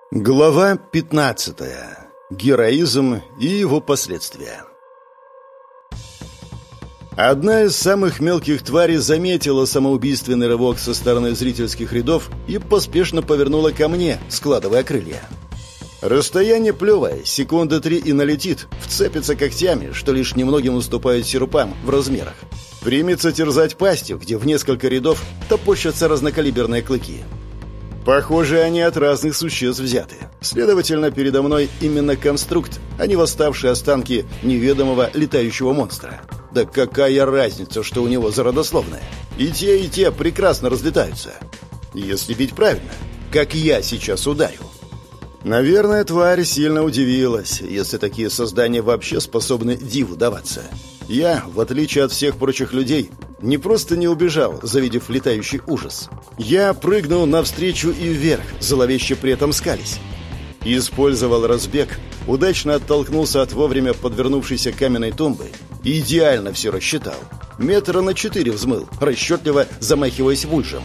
Глава 15. Героизм и его последствия. Одна из самых мелких тварей заметила самоубийственный рывок со стороны зрительских рядов и поспешно повернула ко мне, складывая крылья. Расстояние плевое, секунды 3 и налетит, вцепится когтями, что лишь немногим уступает серпам в размерах. Примется терзать пастью, где в несколько рядов топорщатся разнокалиберные клыки. Похоже, они от разных существ взяты. Следовательно, передо мной именно конструкт, а не восставшие останки неведомого летающего монстра. Да какая разница, что у него за родословное? И те прекрасно разлетаются. Если бить правильно, как я сейчас ударю. Наверное, тварь сильно удивилась, если такие создания вообще способны диву даваться. Я, в отличие от всех прочих людей, не просто не убежал, завидев летающий ужас. Я прыгнул навстречу и вверх, зловеще при этом скались. Использовал разбег, удачно оттолкнулся от вовремя подвернувшейся каменной тумбы. Идеально все рассчитал. Метра на 4 взмыл, расчетливо замахиваясь вульжем.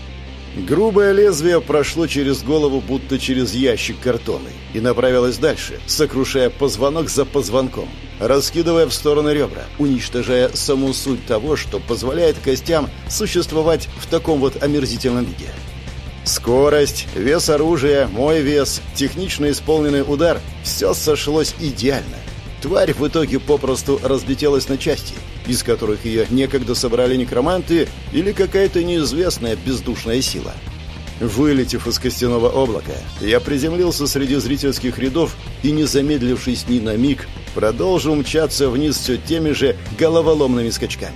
Грубое лезвие прошло через голову, будто через ящик картонный, и направилось дальше, сокрушая позвонок за позвонком, раскидывая в стороны ребра, уничтожая саму суть того, что позволяет костям существовать в таком вот омерзительном виде. Скорость, вес оружия, мой вес, технично исполненный удар – все сошлось идеально. Тварь в итоге попросту разлетелась на части, из которых ее некогда собрали некроманты или какая-то неизвестная бездушная сила. Вылетев из костяного облака, я приземлился среди зрительских рядов и, не замедлившись ни на миг, продолжил мчаться вниз все теми же головоломными скачками.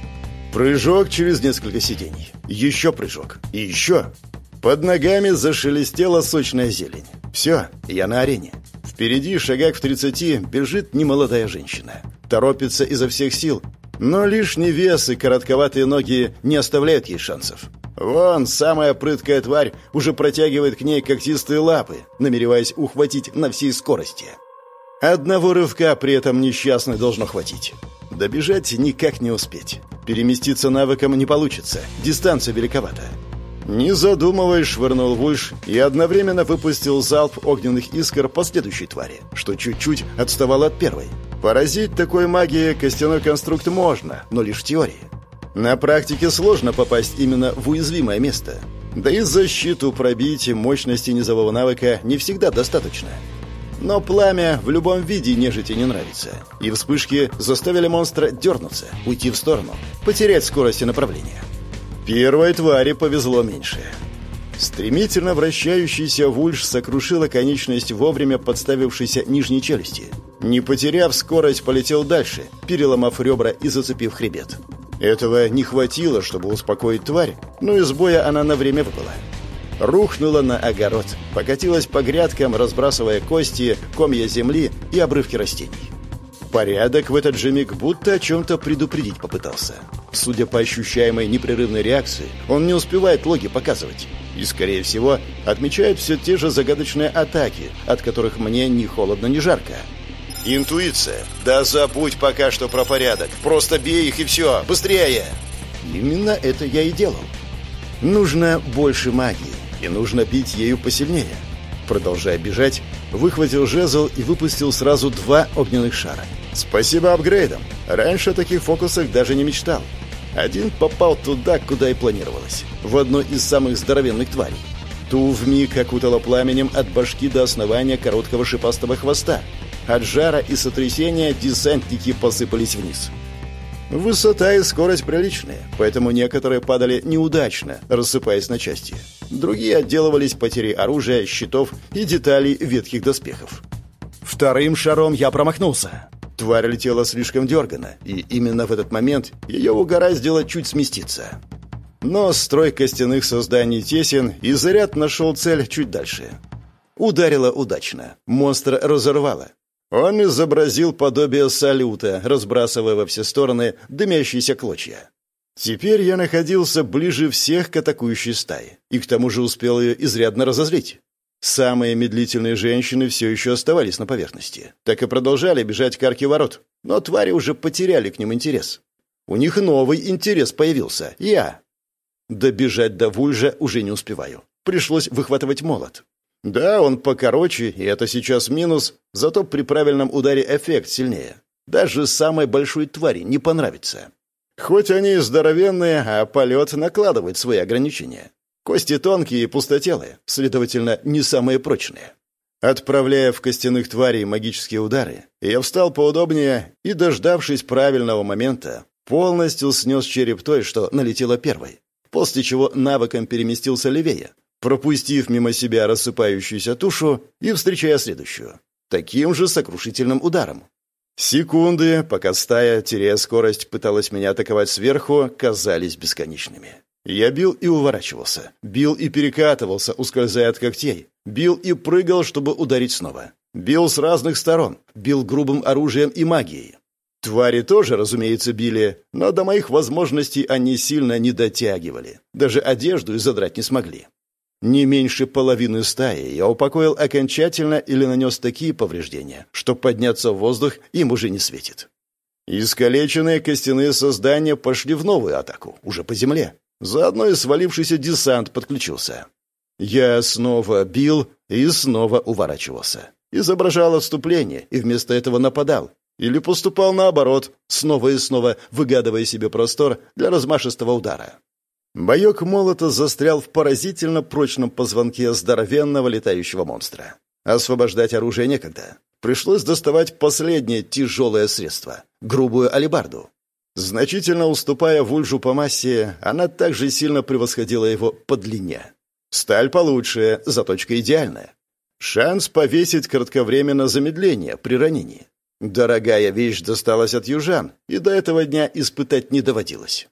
Прыжок через несколько сидений. Еще прыжок. И еще. Под ногами зашелестела сочная зелень. Все, я на арене. Впереди, шагах в 30, бежит немолодая женщина. Торопится изо всех сил, но лишний вес и коротковатые ноги не оставляют ей шансов. Вон, самая прыткая тварь уже протягивает к ней когтистые лапы, намереваясь ухватить на всей скорости. Одного рывка при этом несчастной должно хватить. Добежать никак не успеть. Переместиться навыком не получится, дистанция великовата. Не задумываясь, швырнул вульж и одновременно выпустил залп огненных искр по следующей твари, что чуть-чуть отставал от первой. Поразить такой магией костяной конструкт можно, но лишь в теории. На практике сложно попасть именно в уязвимое место. Да и защиту пробить мощности низового навыка не всегда достаточно. Но пламя в любом виде нежити не нравится, и вспышки заставили монстра дернуться, уйти в сторону, потерять скорость и направление. Первой твари повезло меньше. Стремительно вращающийся вульж сокрушила конечность вовремя подставившейся нижней челюсти. Не потеряв скорость, полетел дальше, переломав ребра и зацепив хребет. Этого не хватило, чтобы успокоить тварь, но из боя она на время выпала. Рухнула на огород, покатилась по грядкам, разбрасывая кости, комья земли и обрывки растений. Порядок в этот же миг будто о чем-то предупредить попытался. Судя по ощущаемой непрерывной реакции, он не успевает логи показывать. И, скорее всего, отмечает все те же загадочные атаки, от которых мне ни холодно, ни жарко. Интуиция. Да забудь пока что про порядок. Просто бей их и все. Быстрее! Именно это я и делал. Нужно больше магии, и нужно бить ею посильнее. Продолжая бежать, выхватил жезл и выпустил сразу 2 огненных шара. Спасибо апгрейдам. Раньше о таких фокусах даже не мечтал. Один попал туда, куда и планировалось. В одну из самых здоровенных тварей. Ту вмиг окутало пламенем от башки до основания короткого шипастого хвоста. От жара и сотрясения десантники посыпались вниз. Высота и скорость приличные, поэтому некоторые падали неудачно, рассыпаясь на части. Другие отделывались потерей оружия, щитов и деталей ветхих доспехов. Вторым шаром я промахнулся. Тварь летела слишком дерганно, и именно в этот момент ее угораздило чуть сместиться. Но строй костяных созданий тесен, и заряд нашел цель чуть дальше. Ударило удачно. Монстра разорвало. Он изобразил подобие салюта, разбрасывая во все стороны дымящиеся клочья. Теперь я находился ближе всех к атакующей стае, и к тому же успел ее изрядно разозлить. Самые медлительные женщины все еще оставались на поверхности, так и продолжали бежать к арке ворот, но твари уже потеряли к ним интерес. У них новый интерес появился — я. Добежать до вульжа уже не успеваю. Пришлось выхватывать молот. Да, он покороче, и это сейчас минус, зато при правильном ударе эффект сильнее. Даже самой большой твари не понравится. Хоть они и здоровенные, а полет накладывает свои ограничения. Кости тонкие и пустотелые, следовательно, не самые прочные. Отправляя в костяных тварей магические удары, я встал поудобнее и, дождавшись правильного момента, полностью снес череп той, что налетела первой, после чего навыком переместился левее, пропустив мимо себя рассыпающуюся тушу и встречая следующую, таким же сокрушительным ударом. Секунды, пока стая, теряя скорость, пыталась меня атаковать сверху, казались бесконечными. Я бил и уворачивался, бил и перекатывался, ускользая от когтей, бил и прыгал, чтобы ударить снова. Бил с разных сторон, бил грубым оружием и магией. Твари тоже, разумеется, били, но до моих возможностей они сильно не дотягивали. Даже одежду и задрать не смогли. Не меньше половины стаи я упокоил окончательно или нанес такие повреждения, что подняться в воздух им уже не светит. Искалеченные костяные создания пошли в новую атаку, уже по земле. Заодно и свалившийся десант подключился. Я снова бил и снова уворачивался. Изображал отступление и вместо этого нападал. Или поступал наоборот, снова и снова выгадывая себе простор для размашистого удара. Боек молота застрял в поразительно прочном позвонке здоровенного летающего монстра. Освобождать оружие некогда. Пришлось доставать последнее тяжелое средство — грубую алебарду. Значительно уступая вульжу по массе, она также сильно превосходила его по длине. Сталь получше, заточка идеальная. Шанс повесить кратковременно замедление при ранении. Дорогая вещь досталась от южан, и до этого дня испытать не доводилось.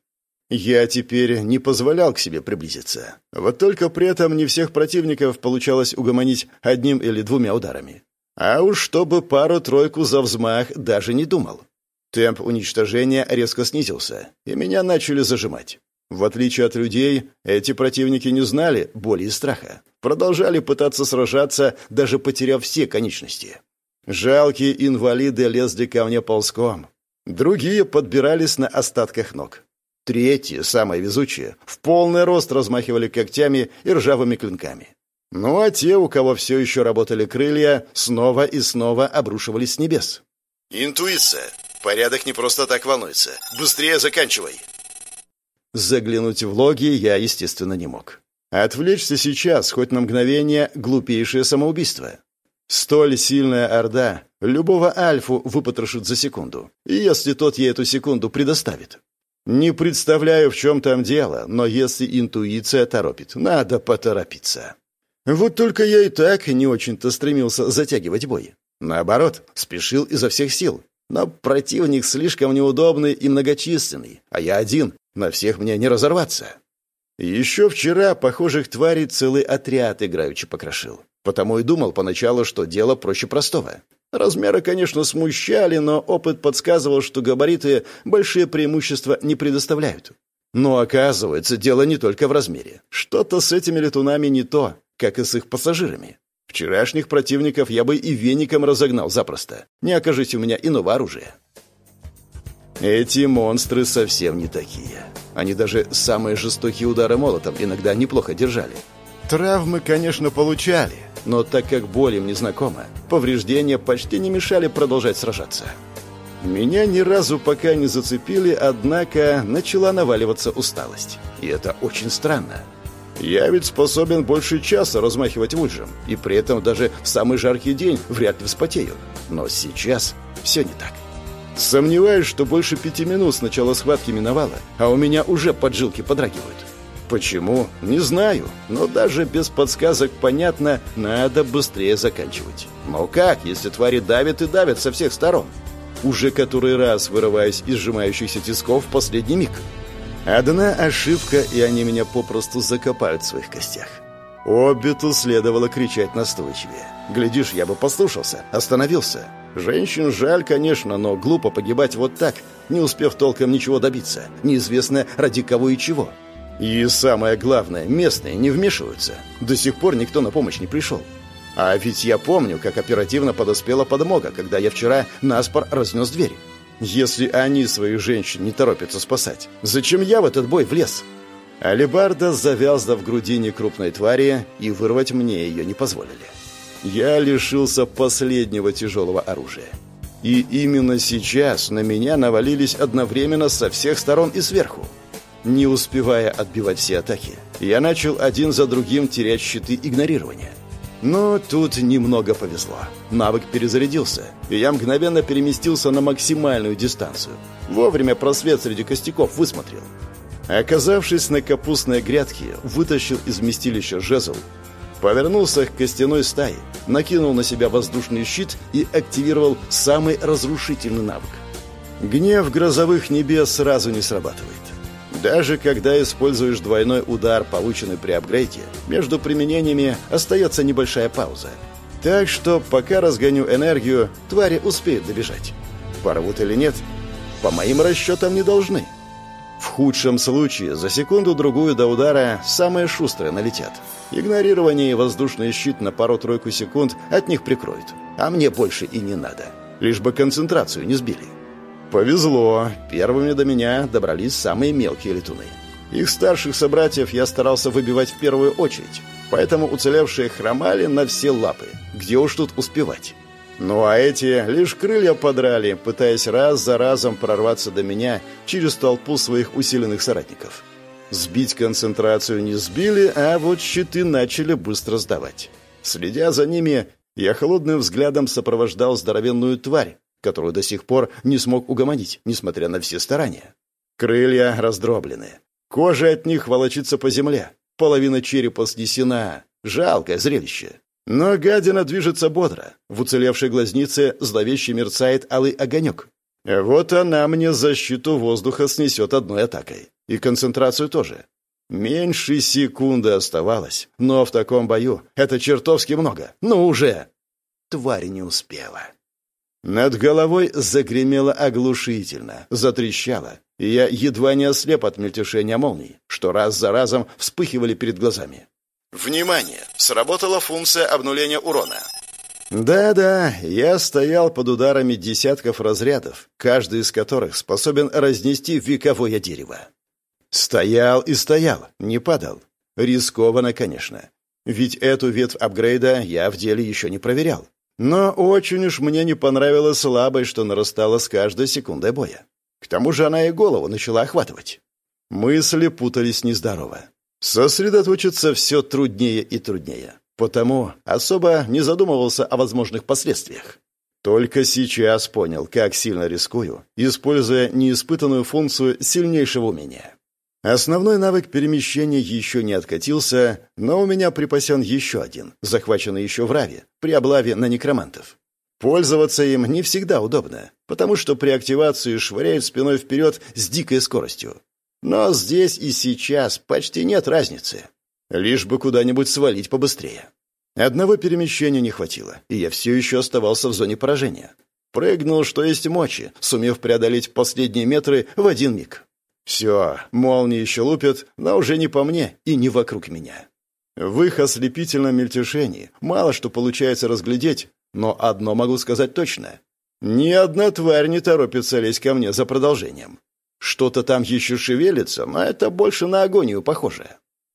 Я теперь не позволял к себе приблизиться. Вот только при этом не всех противников получалось угомонить одним или двумя ударами. А уж чтобы пару-тройку за взмах даже не думал. Темп уничтожения резко снизился, и меня начали зажимать. В отличие от людей, эти противники не знали боли и страха. Продолжали пытаться сражаться, даже потеряв все конечности. Жалкие инвалиды лезли ко мне ползком. Другие подбирались на остатках ног. Третьи, самые везучие, в полный рост размахивали когтями и ржавыми клинками. Ну а те, у кого все еще работали крылья, снова и снова обрушивались с небес. «Интуиция. Порядок не просто так волнуется. Быстрее заканчивай!» Заглянуть в логи я, естественно, не мог. Отвлечься сейчас, хоть на мгновение, глупейшее самоубийство. Столь сильная орда любого альфу выпотрошит за секунду, и если тот ей эту секунду предоставит. Не представляю, в чем там дело, но если интуиция торопит, надо поторопиться. Вот только я и так не очень-то стремился затягивать бой. Наоборот, спешил изо всех сил. Но противник слишком неудобный и многочисленный, а я один, на всех мне не разорваться. Еще вчера похожих тварей целый отряд играючи покрошил. Потому и думал поначалу, что дело проще простого. Размеры, конечно, смущали, но опыт подсказывал, что габариты большие преимущества не предоставляют. Но оказывается, дело не только в размере. Что-то с этими летунами не то, как и с их пассажирами. Вчерашних противников я бы и веником разогнал запросто, не окажись у меня иного оружия. Эти монстры совсем не такие. Они даже самые жестокие удары молотом иногда неплохо держали. Травмы, конечно, получали, но так как боль им не знакома, повреждения почти не мешали продолжать сражаться. Меня ни разу пока не зацепили, однако начала наваливаться усталость. И это очень странно. Я ведь способен больше часа размахивать вульжем, и при этом даже в самый жаркий день вряд ли вспотею. Но сейчас все не так. Сомневаюсь, что больше 5 минут с начала схватки миновало, а у меня уже поджилки подрагивают. Почему? Не знаю, но даже без подсказок понятно, надо быстрее заканчивать. Но как, если твари давят и давят со всех сторон? Уже который раз вырываюсь из сжимающихся тисков в последний миг. Одна ошибка, и они меня попросту закопают в своих костях. Оббиту следовало кричать настойчивее. Глядишь, я бы послушался, остановился. Женщин жаль, конечно, но глупо погибать вот так, не успев толком ничего добиться. Неизвестно, ради кого и чего. И самое главное, местные не вмешиваются. До сих пор никто на помощь не пришел. А ведь я помню, как оперативно подоспела подмога, когда я вчера наспор разнес дверь. Если они своих женщин не торопятся спасать, зачем я в этот бой влез? Алебарда завязла в грудине крупной твари, и вырвать мне ее не позволили. Я лишился последнего тяжелого оружия. И именно сейчас на меня навалились одновременно со всех сторон и сверху. Не успевая отбивать все атаки, я начал один за другим терять щиты игнорирования. Но тут немного повезло. Навык перезарядился, и я мгновенно переместился на максимальную дистанцию. Вовремя просвет среди костяков высмотрел. Оказавшись на капустной грядке, вытащил из вместилища жезл, повернулся к костяной стае, накинул на себя воздушный щит и активировал самый разрушительный навык. Гнев грозовых небес сразу не срабатывает. Даже когда используешь двойной удар, полученный при апгрейде, между применениями остается небольшая пауза. Так что, пока разгоню энергию, твари успеют добежать. Порвут или нет? По моим расчетам, не должны. В худшем случае, за секунду-другую до удара самые шустрые налетят. Игнорирование и воздушный щит на пару-тройку секунд от них прикроют. А мне больше и не надо. Лишь бы концентрацию не сбили. Повезло. Первыми до меня добрались самые мелкие летуны. Их старших собратьев я старался выбивать в первую очередь. Поэтому уцелевшие хромали на все лапы. Где уж тут успевать? Ну а эти лишь крылья подрали, пытаясь раз за разом прорваться до меня через толпу своих усиленных соратников. Сбить концентрацию не сбили, а вот щиты начали быстро сдавать. Следя за ними, я холодным взглядом сопровождал здоровенную тварь, которую до сих пор не смог угомонить, несмотря на все старания. Крылья раздроблены. Кожа от них волочится по земле. Половина черепа снесена. Жалкое зрелище. Но гадина движется бодро. В уцелевшей глазнице зловеще мерцает алый огонек. Вот она мне защиту воздуха снесет одной атакой. И концентрацию тоже. Меньше секунды оставалось. Но в таком бою это чертовски много. Ну уже! Тварь не успела. Над головой загремело оглушительно, затрещало, и я едва не ослеп от мельтешения молний, что раз за разом вспыхивали перед глазами. Внимание! Сработала функция обнуления урона. Да-да, я стоял под ударами десятков разрядов, каждый из которых способен разнести вековое дерево. Стоял и стоял, не падал. Рискованно, конечно. Ведь эту ветвь апгрейда я в деле еще не проверял. Но очень уж мне не понравилась слабость, что нарастала с каждой секундой боя. К тому же она и голову начала охватывать. Мысли путались нездорово. Сосредоточиться все труднее и труднее. Потому особо не задумывался о возможных последствиях. Только сейчас понял, как сильно рискую, используя неиспытанную функцию сильнейшего умения. Основной навык перемещения еще не откатился, но у меня припасен еще один, захваченный еще в Раве, при облаве на некромантов. Пользоваться им не всегда удобно, потому что при активации швыряет спиной вперед с дикой скоростью. Но здесь и сейчас почти нет разницы. Лишь бы куда-нибудь свалить побыстрее. Одного перемещения не хватило, и я все еще оставался в зоне поражения. Прыгнул, что есть мочи, сумев преодолеть последние метры в один миг. Все, молнии еще лупят, но уже не по мне и не вокруг меня. В их ослепительном мельтешении мало что получается разглядеть, но одно могу сказать точно. Ни одна тварь не торопится лезть ко мне за продолжением. Что-то там еще шевелится, но это больше на агонию похоже.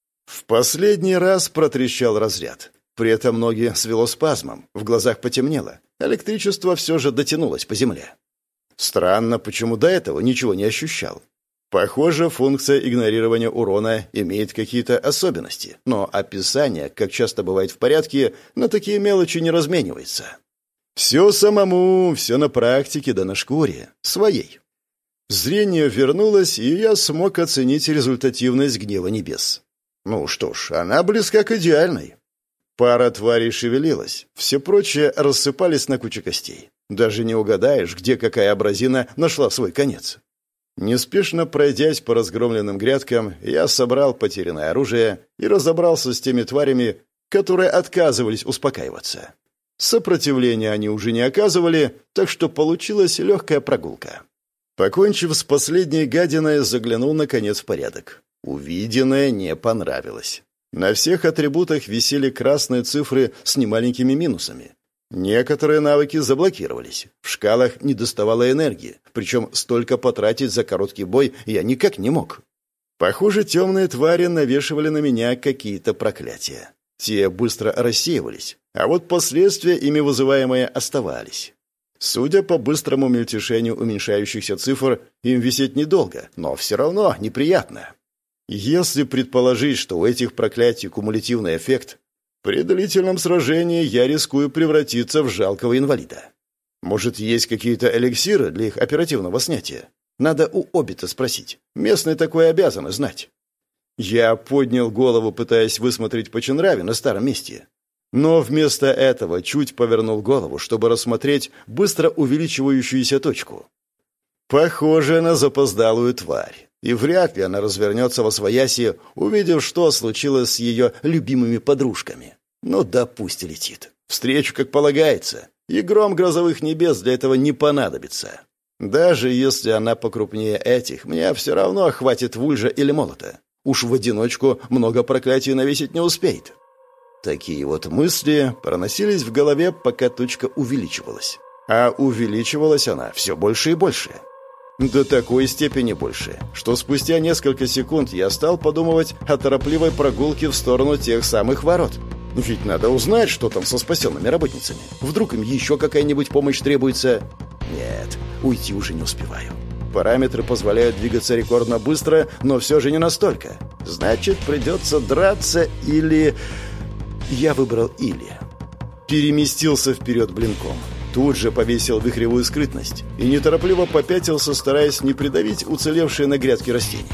В последний раз протрещал разряд. При этом ноги свело спазмом, в глазах потемнело. Электричество все же дотянулось по земле. Странно, почему до этого ничего не ощущал. Похоже, функция игнорирования урона имеет какие-то особенности, но описание, как часто бывает в порядке, на такие мелочи не разменивается. Все самому, все на практике, да на шкуре, своей. Зрение вернулось, и я смог оценить результативность гнева небес. Ну что ж, она близка к идеальной. Пара тварей шевелилась, все прочие рассыпались на куче костей. Даже не угадаешь, где какая абразина нашла свой конец. Неспешно пройдясь по разгромленным грядкам, я собрал потерянное оружие и разобрался с теми тварями, которые отказывались успокаиваться. Сопротивления они уже не оказывали, так что получилась легкая прогулка. Покончив с последней гадиной, заглянул наконец в порядок. Увиденное не понравилось. На всех атрибутах висели красные цифры с немаленькими минусами. Некоторые навыки заблокировались. В шкалах недоставало энергии, причем столько потратить за короткий бой я никак не мог. Похоже, темные твари навешивали на меня какие-то проклятия. Те быстро рассеивались, а вот последствия, ими вызываемые, оставались. Судя по быстрому мельтешению уменьшающихся цифр, им висеть недолго, но все равно неприятно. Если предположить, что у этих проклятий кумулятивный эффект, при длительном сражении я рискую превратиться в жалкого инвалида. Может, есть какие-то эликсиры для их оперативного снятия? Надо у Обита спросить. Местные такое обязаны знать. Я поднял голову, пытаясь высмотреть Поченрави на старом месте. Но вместо этого чуть повернул голову, чтобы рассмотреть быстро увеличивающуюся точку. Похоже на запоздалую тварь. И вряд ли она развернется восвояси, увидев, что случилось с ее любимыми подружками. Ну да пусть летит. Встречу, как полагается. И гром грозовых небес для этого не понадобится. Даже если она покрупнее этих, мне все равно хватит вульжа или молота. Уж в одиночку много проклятий навесить не успеет. Такие вот мысли проносились в голове, пока точка увеличивалась. А увеличивалась она все больше и больше. До такой степени больше, что спустя несколько секунд я стал подумывать о торопливой прогулке в сторону тех самых ворот. Ведь надо узнать, что там со спасенными работницами. Вдруг им еще какая-нибудь помощь требуется. Нет, уйти уже не успеваю. Параметры позволяют двигаться рекордно быстро, но все же не настолько. Значит, придется драться или... Я выбрал или. Переместился вперед блинком. Тут же повесил вихревую скрытность и неторопливо попятился, стараясь не придавить уцелевшие на грядке растения.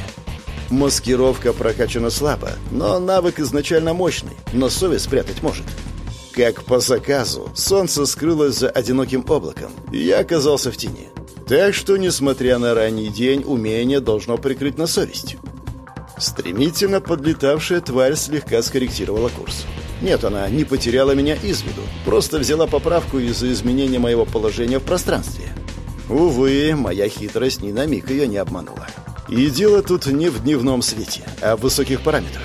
Маскировка прокачана слабо, но навык изначально мощный, но совесть спрятать может. Как по заказу, солнце скрылось за одиноким облаком, и я оказался в тени. Так что, несмотря на ранний день, умение должно прикрыть на совесть. Стремительно подлетавшая тварь слегка скорректировала курс. Нет, она не потеряла меня из виду, просто взяла поправку из-за изменения моего положения в пространстве. Увы, моя хитрость ни на миг ее не обманула. И дело тут не в дневном свете, а в высоких параметрах.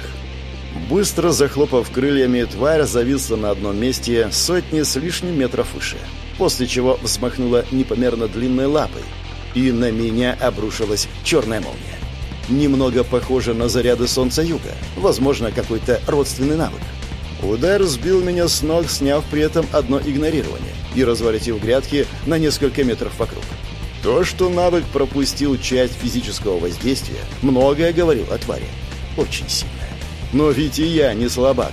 Быстро захлопав крыльями, тварь зависла на одном месте сотни с лишним метров выше, после чего взмахнула непомерно длинной лапой, и на меня обрушилась черная молния. Немного похоже на заряды солнца-юга, возможно, какой-то родственный навык. Удар сбил меня с ног, сняв при этом одно игнорирование и разворотив грядки на несколько метров вокруг. То, что навык пропустил часть физического воздействия, многое говорил о твари. Очень сильная. Но ведь и я не слабак.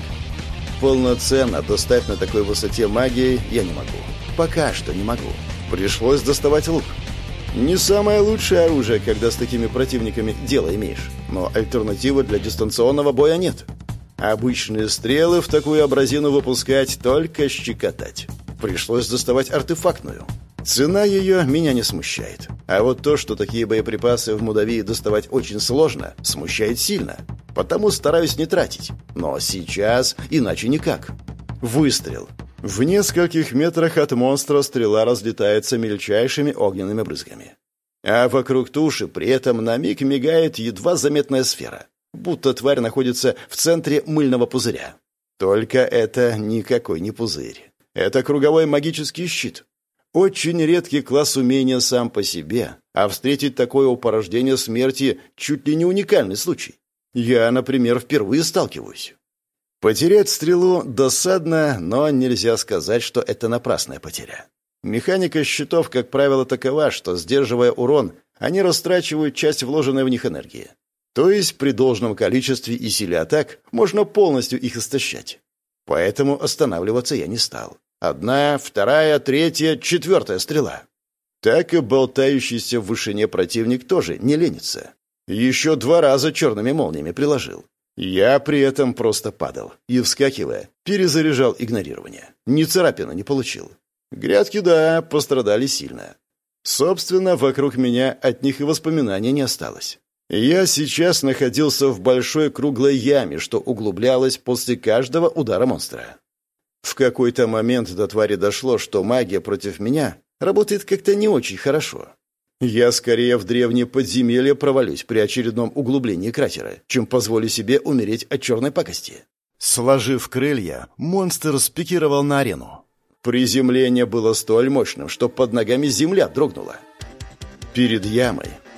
Полноценно достать на такой высоте магии я не могу. Пока что не могу. Пришлось доставать лук. Не самое лучшее оружие, когда с такими противниками дело имеешь. Но альтернативы для дистанционного боя нет. Обычные стрелы в такую абразину выпускать, только щекотать. Пришлось доставать артефактную. Цена ее меня не смущает. А вот то, что такие боеприпасы в Мудавии доставать очень сложно, смущает сильно. Потому стараюсь не тратить. Но сейчас иначе никак. Выстрел. В нескольких метрах от монстра стрела разлетается мельчайшими огненными брызгами. А вокруг туши при этом на миг мигает едва заметная сфера. Будто тварь находится в центре мыльного пузыря. Только это никакой не пузырь. Это круговой магический щит. Очень редкий класс умения сам по себе, а встретить такое у порождения смерти чуть ли не уникальный случай. Я, например, впервые сталкиваюсь. Потерять стрелу досадно, но нельзя сказать, что это напрасная потеря. Механика щитов, как правило, такова, что, сдерживая урон, они растрачивают часть вложенной в них энергии. То есть при должном количестве и силе атак можно полностью их истощать. Поэтому останавливаться я не стал. Одна, вторая, третья, четвертая стрела. Так и болтающийся в вышине противник тоже не ленится. Еще 2 раза черными молниями приложил. Я при этом просто падал и, вскакивая, перезаряжал игнорирование. Ни царапины не получил. Грядки, да, пострадали сильно. Собственно, вокруг меня от них и воспоминаний не осталось. Я сейчас находился в большой круглой яме, что углублялась после каждого удара монстра. В какой-то момент до твари дошло, что магия против меня работает как-то не очень хорошо. Я скорее в древнее подземелье провалюсь при очередном углублении кратера, чем позволю себе умереть от черной пакости. Сложив крылья, монстр спикировал на арену. Приземление было столь мощным, что под ногами земля дрогнула. Перед ямой,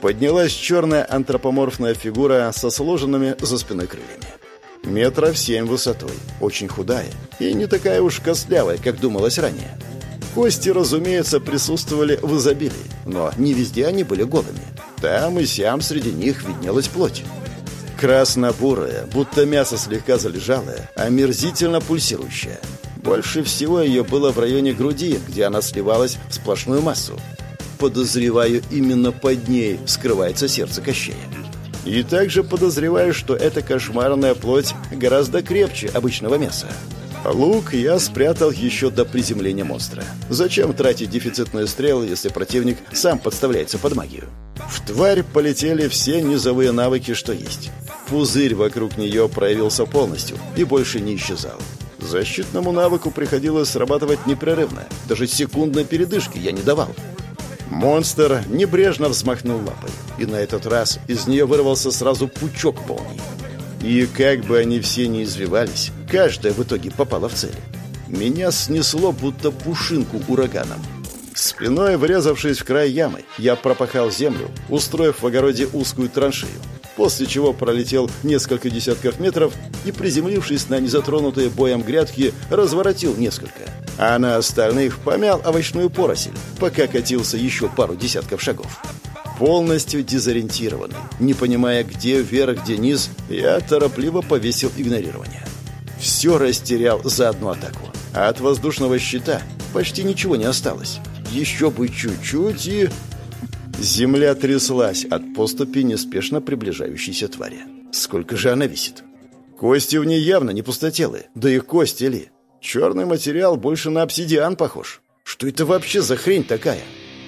поднялась черная антропоморфная фигура со сложенными за спиной крыльями. 7 метров высотой, очень худая и не такая уж костлявая, как думалось ранее. Кости, разумеется, присутствовали в изобилии, но не везде они были голыми. Там и сям среди них виднелась плоть. Красно-бурая, будто мясо слегка залежалое, омерзительно пульсирующее. Больше всего ее было в районе груди, где она сливалась в сплошную массу. Подозреваю, именно под ней скрывается сердце Кощея. И также подозреваю, что эта кошмарная плоть гораздо крепче обычного мяса. Лук я спрятал еще до приземления монстра. Зачем тратить дефицитные стрелы, если противник сам подставляется под магию? В тварь полетели все низовые навыки, что есть. Пузырь вокруг нее проявился полностью и больше не исчезал. Защитному навыку приходилось срабатывать непрерывно. Даже секундной передышки я не давал. Монстр небрежно взмахнул лапой, и на этот раз из нее вырвался сразу пучок молний. И как бы они все ни извивались, каждая в итоге попала в цель. Меня снесло, будто пушинку ураганом. Спиной врезавшись в край ямы, я пропахал землю, устроив в огороде узкую траншею, после чего пролетел несколько десятков метров и, приземлившись на незатронутые боем грядки, разворотил несколько, а на остальных помял овощную поросль, пока катился еще пару десятков шагов. Полностью дезориентированный, не понимая, где вверх, где низ, я торопливо повесил игнорирование. Все растерял за одну атаку, а от воздушного щита почти ничего не осталось. Еще бы чуть-чуть и... Земля тряслась от поступи неспешно приближающейся твари. Сколько же она весит? Кости в ней явно не пустотелые, да и кости ли. Черный материал больше на обсидиан похож. Что это вообще за хрень такая?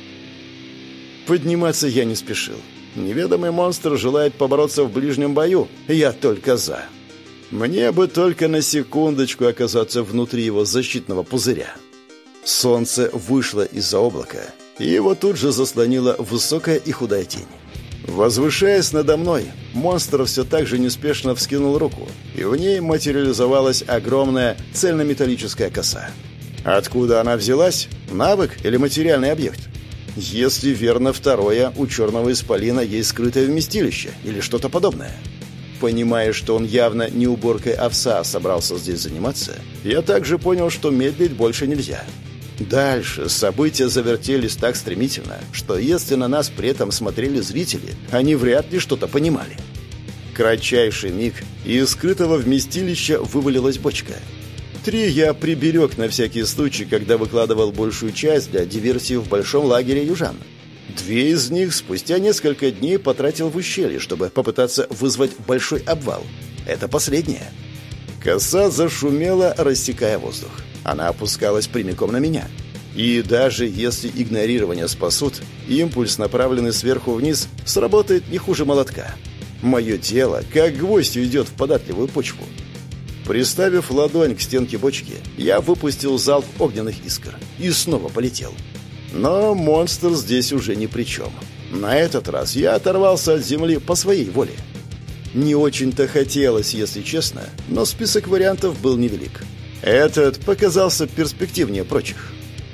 Подниматься я не спешил. Неведомый монстр желает побороться в ближнем бою. Я только за. Мне бы только на секундочку оказаться внутри его защитного пузыря. Солнце вышло из-за облака, и его тут же заслонила высокая и худая тень. Возвышаясь надо мной, монстр все так же неспешно вскинул руку, и в ней материализовалась огромная цельнометаллическая коса. Откуда она взялась? Навык или материальный объект? Если верно второе, у черного исполина есть скрытое вместилище или что-то подобное. Понимая, что он явно не уборкой овса собрался здесь заниматься, я также понял, что медлить больше нельзя. Дальше события завертелись так стремительно, что если на нас при этом смотрели зрители, они вряд ли что-то понимали. Кратчайший миг, и из скрытого вместилища вывалилась бочка. 3 я приберег на всякий случай, когда выкладывал большую часть для диверсии в большом лагере южан. 2 из них спустя несколько дней потратил в ущелье, чтобы попытаться вызвать большой обвал. Это последнее. Коса зашумела, рассекая воздух. Она опускалась прямиком на меня. И даже если игнорирование спасут, импульс, направленный сверху вниз, сработает не хуже молотка. Мое тело, как гвоздь, уйдет в податливую почву. Приставив ладонь к стенке бочки, я выпустил залп огненных искр и снова полетел. Но монстр здесь уже ни при чем. На этот раз я оторвался от земли по своей воле. Не очень-то хотелось, если честно, но список вариантов был невелик. Этот показался перспективнее прочих.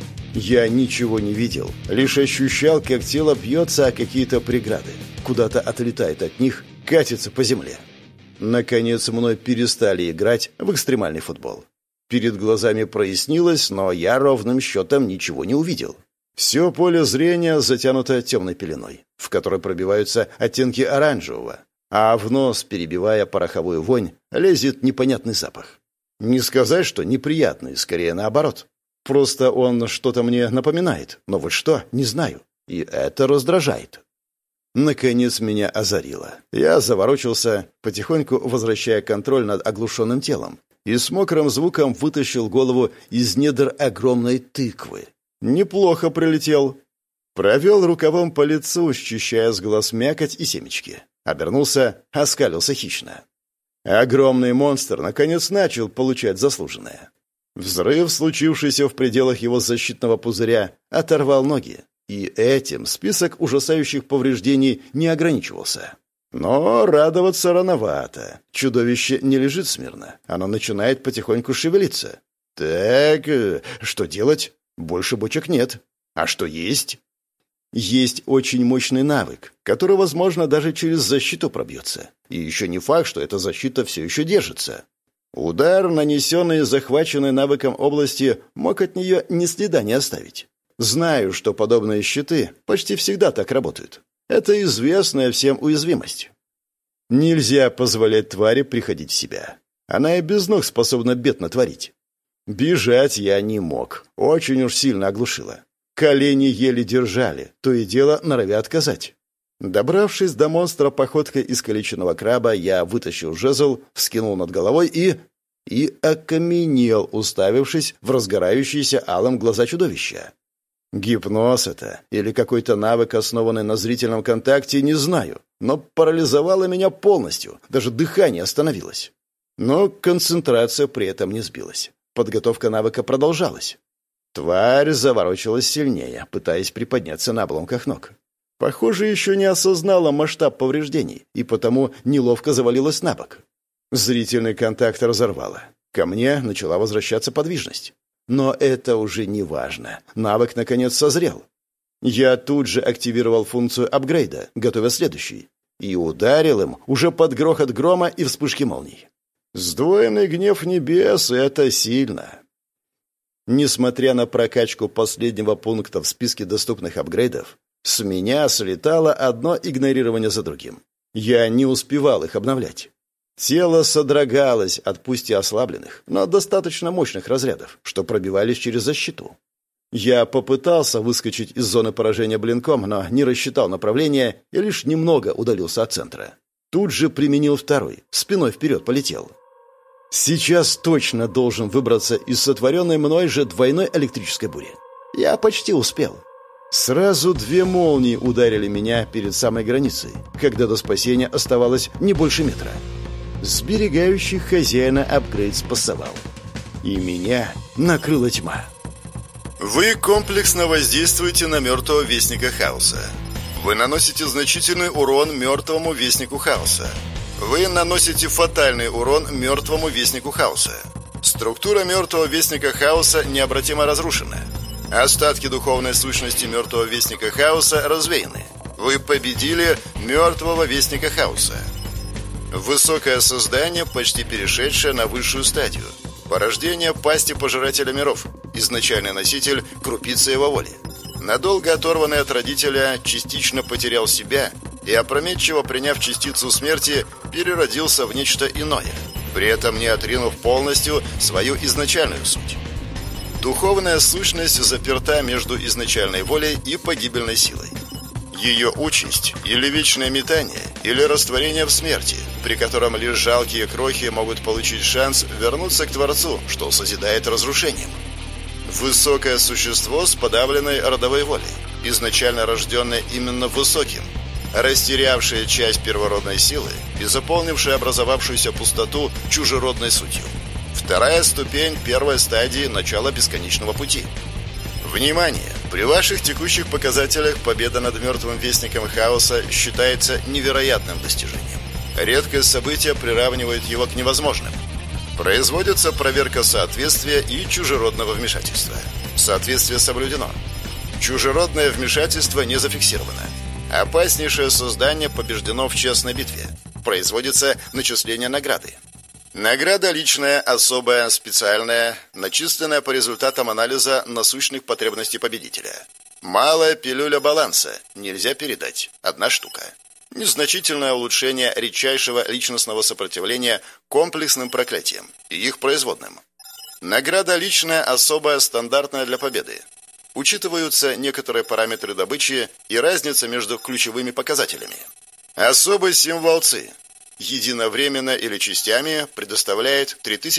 Я ничего не видел, лишь ощущал, как тело бьется о какие-то преграды, куда-то отлетает от них, катится по земле. Наконец, мной перестали играть в экстремальный футбол. Перед глазами прояснилось, но я ровным счетом ничего не увидел. Все поле зрения затянуто темной пеленой, в которой пробиваются оттенки оранжевого, а в нос, перебивая пороховую вонь, лезет непонятный запах. Не сказать, что неприятный, скорее наоборот. Просто он что-то мне напоминает, но вот что, не знаю, и это раздражает. Наконец меня озарило. Я заворочился, потихоньку возвращая контроль над оглушенным телом, и с мокрым звуком вытащил голову из недр огромной тыквы. Неплохо прилетел. Провел рукавом по лицу, счищая с глаз мякоть и семечки. Обернулся, оскалился хищно. Огромный монстр наконец начал получать заслуженное. Взрыв, случившийся в пределах его защитного пузыря, оторвал ноги. И этим список ужасающих повреждений не ограничивался. Но радоваться рановато. Чудовище не лежит смирно. Оно начинает потихоньку шевелиться. Так, что делать? Больше бочек нет. А что есть? Есть очень мощный навык, который, возможно, даже через защиту пробьется. И еще не факт, что эта защита все еще держится. Удар, нанесенный захваченной навыком области, мог от нее ни следа не оставить. Знаю, что подобные щиты почти всегда так работают. Это известная всем уязвимость. Нельзя позволять твари приходить в себя. Она и без ног способна бед натворить. Бежать я не мог. Очень уж сильно оглушило. Колени еле держали, то и дело норовя отказать. Добравшись до монстра походкой искалеченного краба, я вытащил жезл, вскинул над головой и окаменел, уставившись в разгорающиеся алым глаза чудовища. Гипноз это или какой-то навык, основанный на зрительном контакте, не знаю, но парализовало меня полностью, даже дыхание остановилось. Но концентрация при этом не сбилась. Подготовка навыка продолжалась. Тварь заворочилась сильнее, пытаясь приподняться на обломках ног. Похоже, еще не осознала масштаб повреждений, и потому неловко завалилась на бок. Зрительный контакт разорвало. Ко мне начала возвращаться подвижность. Но это уже не важно. Навык, наконец, созрел. Я тут же активировал функцию апгрейда, готовя следующий, и ударил им уже под грохот грома и вспышки молний. Сдвоенный гнев небес — это сильно. Несмотря на прокачку последнего пункта в списке доступных апгрейдов, с меня слетало одно игнорирование за другим. Я не успевал их обновлять. Тело содрогалось от пусть и ослабленных, но достаточно мощных разрядов, что пробивались через защиту. Я попытался выскочить из зоны поражения блинком, но не рассчитал направление и лишь немного удалился от центра. Тут же применил второй, спиной вперед полетел. Сейчас точно должен выбраться из сотворенной мной же двойной электрической бури. Я почти успел. Сразу две молнии ударили меня перед самой границей, когда до спасения оставалось не больше метра. Сберегающий хозяина апгрейд спасовал. И меня накрыла тьма. Вы комплексно воздействуете на мертвого Вестника Хаоса. Вы наносите значительный урон мертвому Вестнику Хаоса. Вы наносите фатальный урон мертвому Вестнику Хаоса. Структура мертвого Вестника Хаоса необратимо разрушена. Остатки духовной сущности мертвого Вестника Хаоса развеяны. Вы победили мертвого Вестника Хаоса. Высокое создание, почти перешедшее на высшую стадию. Порождение пасти пожирателя миров. Изначальный носитель – крупица его воли. Надолго оторванный от родителя, частично потерял себя и, опрометчиво приняв частицу смерти, переродился в нечто иное, при этом не отринув полностью свою изначальную суть. Духовная сущность заперта между изначальной волей и погибельной силой. Ее участь или вечное метание, или растворение в смерти, при котором лишь жалкие крохи могут получить шанс вернуться к Творцу, что созидает разрушением. Высокое существо с подавленной родовой волей, изначально рожденное именно высоким, растерявшее часть первородной силы и заполнившее образовавшуюся пустоту чужеродной сутью. Вторая ступень первой стадии начала бесконечного пути. Внимание! При ваших текущих показателях победа над мертвым Вестником Хаоса считается невероятным достижением. Редкое событие приравнивает его к невозможным. Производится проверка соответствия и чужеродного вмешательства. Соответствие соблюдено. Чужеродное вмешательство не зафиксировано. Опаснейшее создание побеждено в честной битве. Производится начисление награды. Награда личная, особая, специальная, начисленная по результатам анализа насущных потребностей победителя. Малая пилюля баланса. Нельзя передать. 1 штука. Незначительное улучшение редчайшего личностного сопротивления комплексным проклятиям и их производным. Награда личная, особая, стандартная для победы. Учитываются некоторые параметры добычи и разница между ключевыми показателями. Особый символ ЦИ. Единовременно или частями предоставляет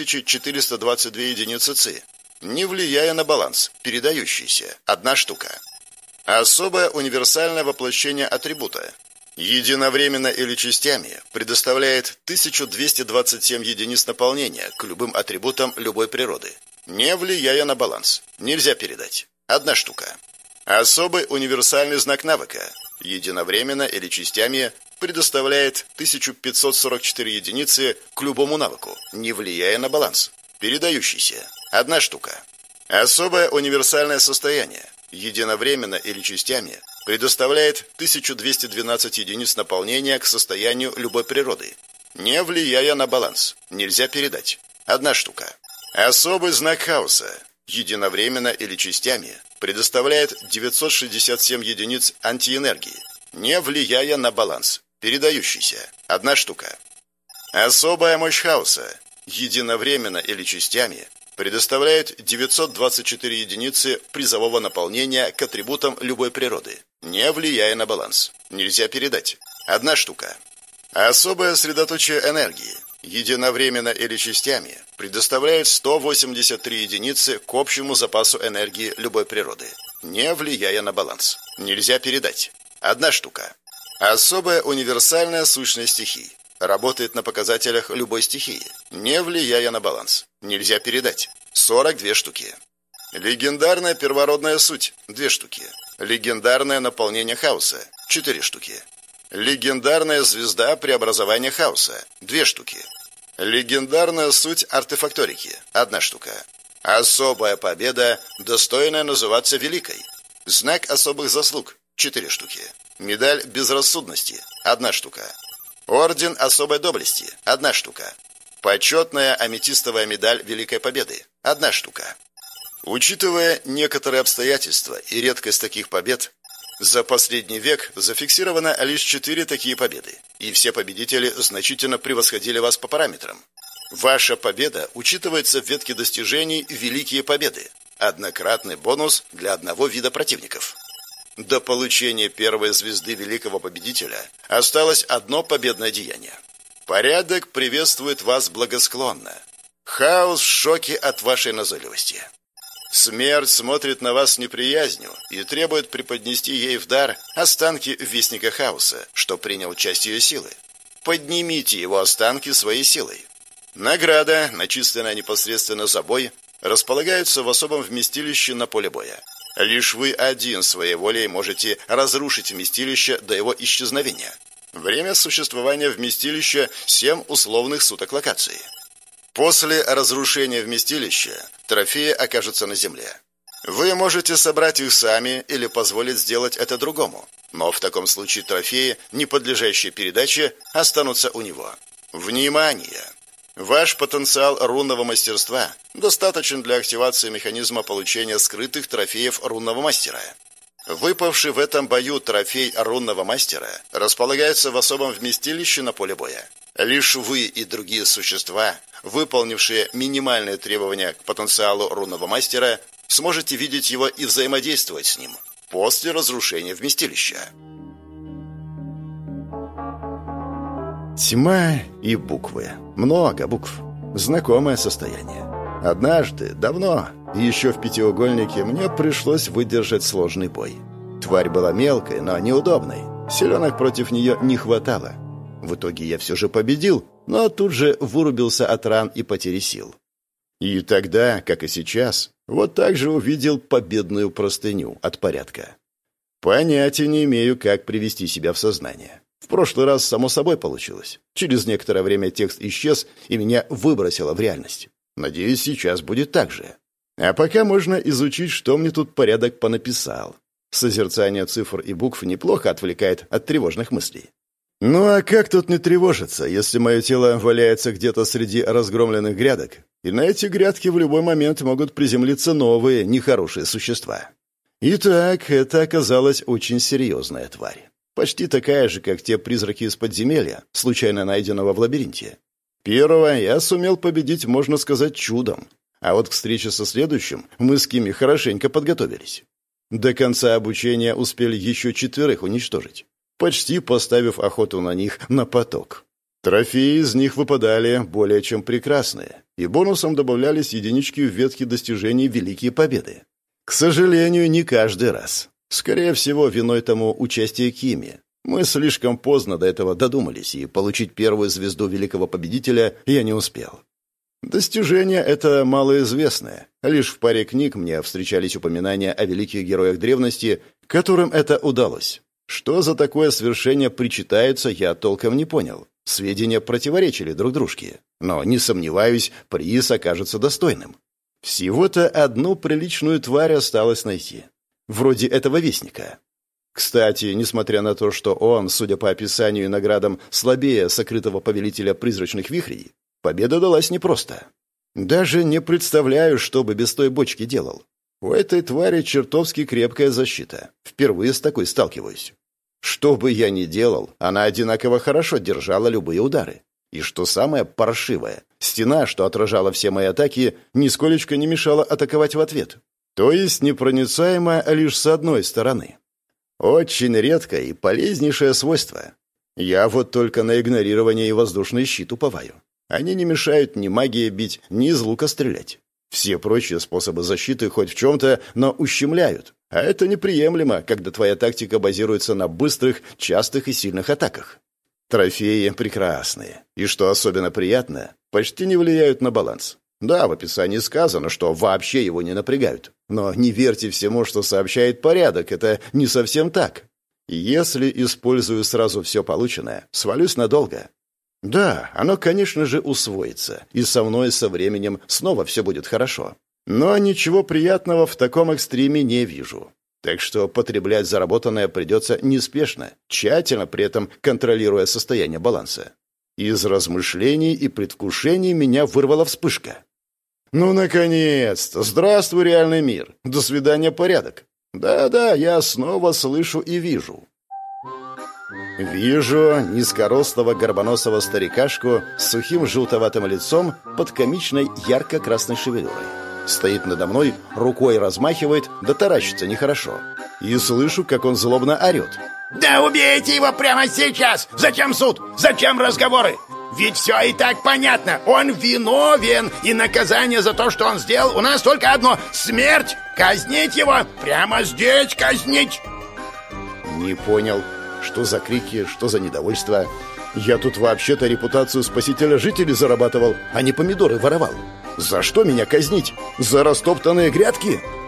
3422 единицы ЦИ, не влияя на баланс, передающийся. 1 штука. Особое универсальное воплощение атрибута. Единовременно или частями предоставляет 1227 единиц наполнения к любым атрибутам любой природы, не влияя на баланс. Нельзя передать. 1 штука. Особый универсальный знак навыка. Единовременно или частями предоставляет 1544 единицы к любому навыку, не влияя на баланс. Передающийся. 1 штука. Особое универсальное состояние. Единовременно или частями Предоставляет 1212 единиц наполнения к состоянию любой природы, не влияя на баланс. Нельзя передать. 1 штука. Особый знак хаоса. Единовременно или частями предоставляет 967 единиц антиэнергии, не влияя на баланс. Передающийся. 1 штука. Особая мощь хаоса. Единовременно или частями предоставляет 924 единицы призового наполнения к атрибутам любой природы, не влияя на баланс. Нельзя передать. 1 штука. Особое средоточие энергии. Единовременно или частями предоставляет 183 единицы к общему запасу энергии любой природы, не влияя на баланс. Нельзя передать. 1 штука. Особая универсальная сущность стихий. Работает на показателях любой стихии, не влияя на баланс. Нельзя передать. 42 штуки. Легендарная первородная суть. 2 штуки. Легендарное наполнение хаоса. 4 штуки. Легендарная звезда преобразования хаоса. 2 штуки. Легендарная суть артефакторики. 1 штука. Особая победа, достойная называться великой. Знак особых заслуг. 4 штуки. Медаль безрассудности. 1 штука. Орден особой доблести. 1 штука. Почетная аметистовая медаль Великой Победы. 1 штука. Учитывая некоторые обстоятельства и редкость таких побед, за последний век зафиксировано лишь 4 такие победы, и все победители значительно превосходили вас по параметрам. Ваша победа учитывается в ветке достижений «Великие победы». Однократный бонус для одного вида противников. До получения первой звезды Великого Победителя осталось одно победное деяние. Порядок приветствует вас благосклонно. Хаос в шоке от вашей назойливости. Смерть смотрит на вас с неприязнью и требует преподнести ей в дар останки Вестника Хаоса, что принял часть ее силы. Поднимите его останки своей силой. Награда, начисленная непосредственно за бой, располагается в особом вместилище на поле боя. Лишь вы один своей волей можете разрушить вместилище до его исчезновения. Время существования вместилища 7 условных суток локации. После разрушения вместилища трофеи окажутся на земле. Вы можете собрать их сами или позволить сделать это другому, но в таком случае трофеи, не подлежащие передаче, останутся у него. Внимание! Ваш потенциал рунного мастерства достаточен для активации механизма получения скрытых трофеев рунного мастера. Выпавший в этом бою трофей рунного мастера располагается в особом вместилище на поле боя. Лишь вы и другие существа, выполнившие минимальные требования к потенциалу рунного мастера, сможете видеть его и взаимодействовать с ним после разрушения вместилища. Тьма и буквы. Много букв. Знакомое состояние. Однажды, давно, еще в пятиугольнике, мне пришлось выдержать сложный бой. Тварь была мелкой, но неудобной. Силенок против нее не хватало. В итоге я все же победил, но тут же вырубился от ран и потери сил. И тогда, как и сейчас, вот так же увидел победную простыню от порядка. Понятия не имею, как привести себя в сознание. В прошлый раз само собой получилось. Через некоторое время текст исчез, и меня выбросило в реальность. Надеюсь, сейчас будет так же. А пока можно изучить, что мне тут порядок понаписал. Созерцание цифр и букв неплохо отвлекает от тревожных мыслей. Ну а как тут не тревожиться, если мое тело валяется где-то среди разгромленных грядок, и на эти грядки в любой момент могут приземлиться новые, нехорошие существа? Итак, это оказалась очень серьезная тварь. Почти такая же, как те призраки из подземелья, случайно найденного в лабиринте. Первого я сумел победить, можно сказать, чудом. А вот к встрече со следующим мы с Кими хорошенько подготовились. До конца обучения успели еще 4 уничтожить, почти поставив охоту на них на поток. Трофеи из них выпадали более чем прекрасные, и бонусом добавлялись единички в ветке достижений Великие Победы. К сожалению, не каждый раз. Скорее всего, виной тому участие Кими. Мы слишком поздно до этого додумались, и получить первую звезду Великого Победителя я не успел. Достижение это малоизвестное. Лишь в паре книг мне встречались упоминания о великих героях древности, которым это удалось. Что за такое свершение причитается, я толком не понял. Сведения противоречили друг дружке. Но, не сомневаюсь, приз окажется достойным. Всего-то одну приличную тварь осталось найти. Вроде этого вестника. Кстати, несмотря на то, что он, судя по описанию и наградам, слабее сокрытого повелителя призрачных вихрей, победа далась непросто. Даже не представляю, что бы без той бочки делал. У этой твари чертовски крепкая защита. Впервые с такой сталкиваюсь. Что бы я ни делал, она одинаково хорошо держала любые удары. И что самое паршивое, стена, что отражала все мои атаки, нисколечко не мешала атаковать в ответ. То есть непроницаемая лишь с одной стороны. Очень редкое и полезнейшее свойство. Я вот только на игнорирование и воздушный щит уповаю. Они не мешают ни магией бить, ни из лука стрелять. Все прочие способы защиты хоть в чем-то, но ущемляют. А это неприемлемо, когда твоя тактика базируется на быстрых, частых и сильных атаках. Трофеи прекрасные. И что особенно приятно, почти не влияют на баланс. Да, в описании сказано, что вообще его не напрягают. Но не верьте всему, что сообщает порядок. Это не совсем так. Если использую сразу все полученное, свалюсь надолго. Да, оно, конечно же, усвоится. И со мной со временем снова все будет хорошо. Но ничего приятного в таком экстриме не вижу. Так что потреблять заработанное придется неспешно, тщательно при этом контролируя состояние баланса. Из размышлений и предвкушений меня вырвала вспышка. Ну, наконец-то! Здравствуй, реальный мир! До свидания, порядок! Да-да, я снова слышу и вижу. Вижу низкорослого горбоносого старикашку с сухим желтоватым лицом под комичной ярко-красной шевелюрой. Стоит надо мной, рукой размахивает, да таращится нехорошо. И слышу, как он злобно орет. «Да убейте его прямо сейчас! Зачем суд? Зачем разговоры? Ведь все и так понятно. Он виновен, и наказание за то, что он сделал, у нас только одно — смерть! Казнить его! Прямо здесь казнить!» Не понял, что за крики, что за недовольство. Я тут вообще-то репутацию спасителя жителей зарабатывал, а не помидоры воровал. За что меня казнить? За растоптанные грядки?